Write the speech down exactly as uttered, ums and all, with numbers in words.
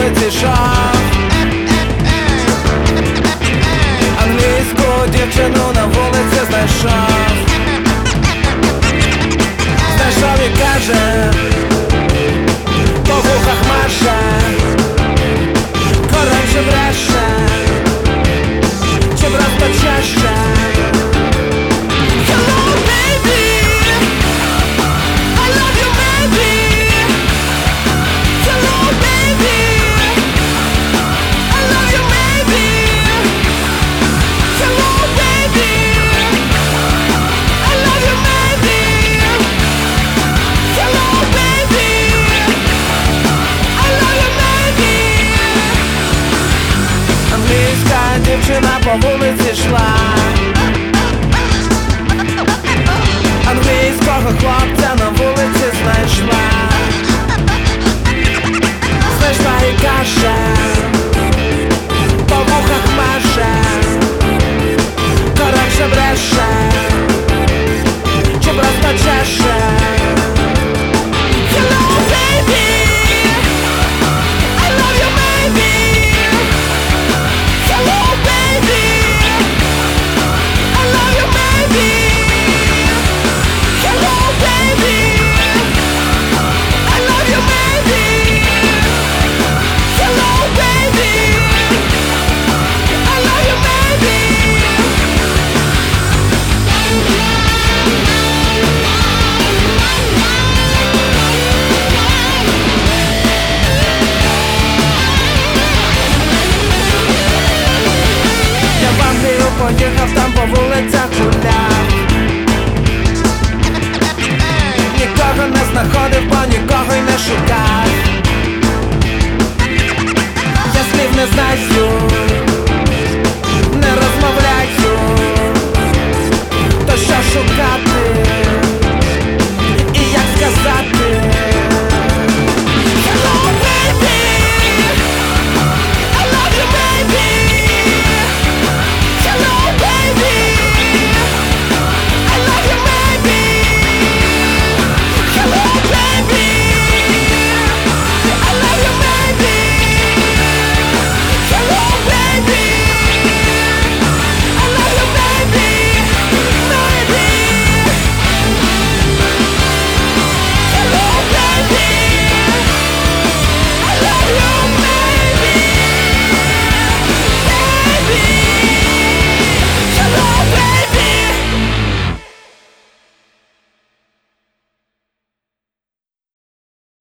вулиці йшов, англійську дівчину на вулиці знайшов. Знайшов і каже, по вухах маше, коротше бреше, чи просто чаще. Дівчина по вулиці йшла, англійського хлопця на вулиці знайшла. Знайшла і каже, по вухах маше, коротше бреше.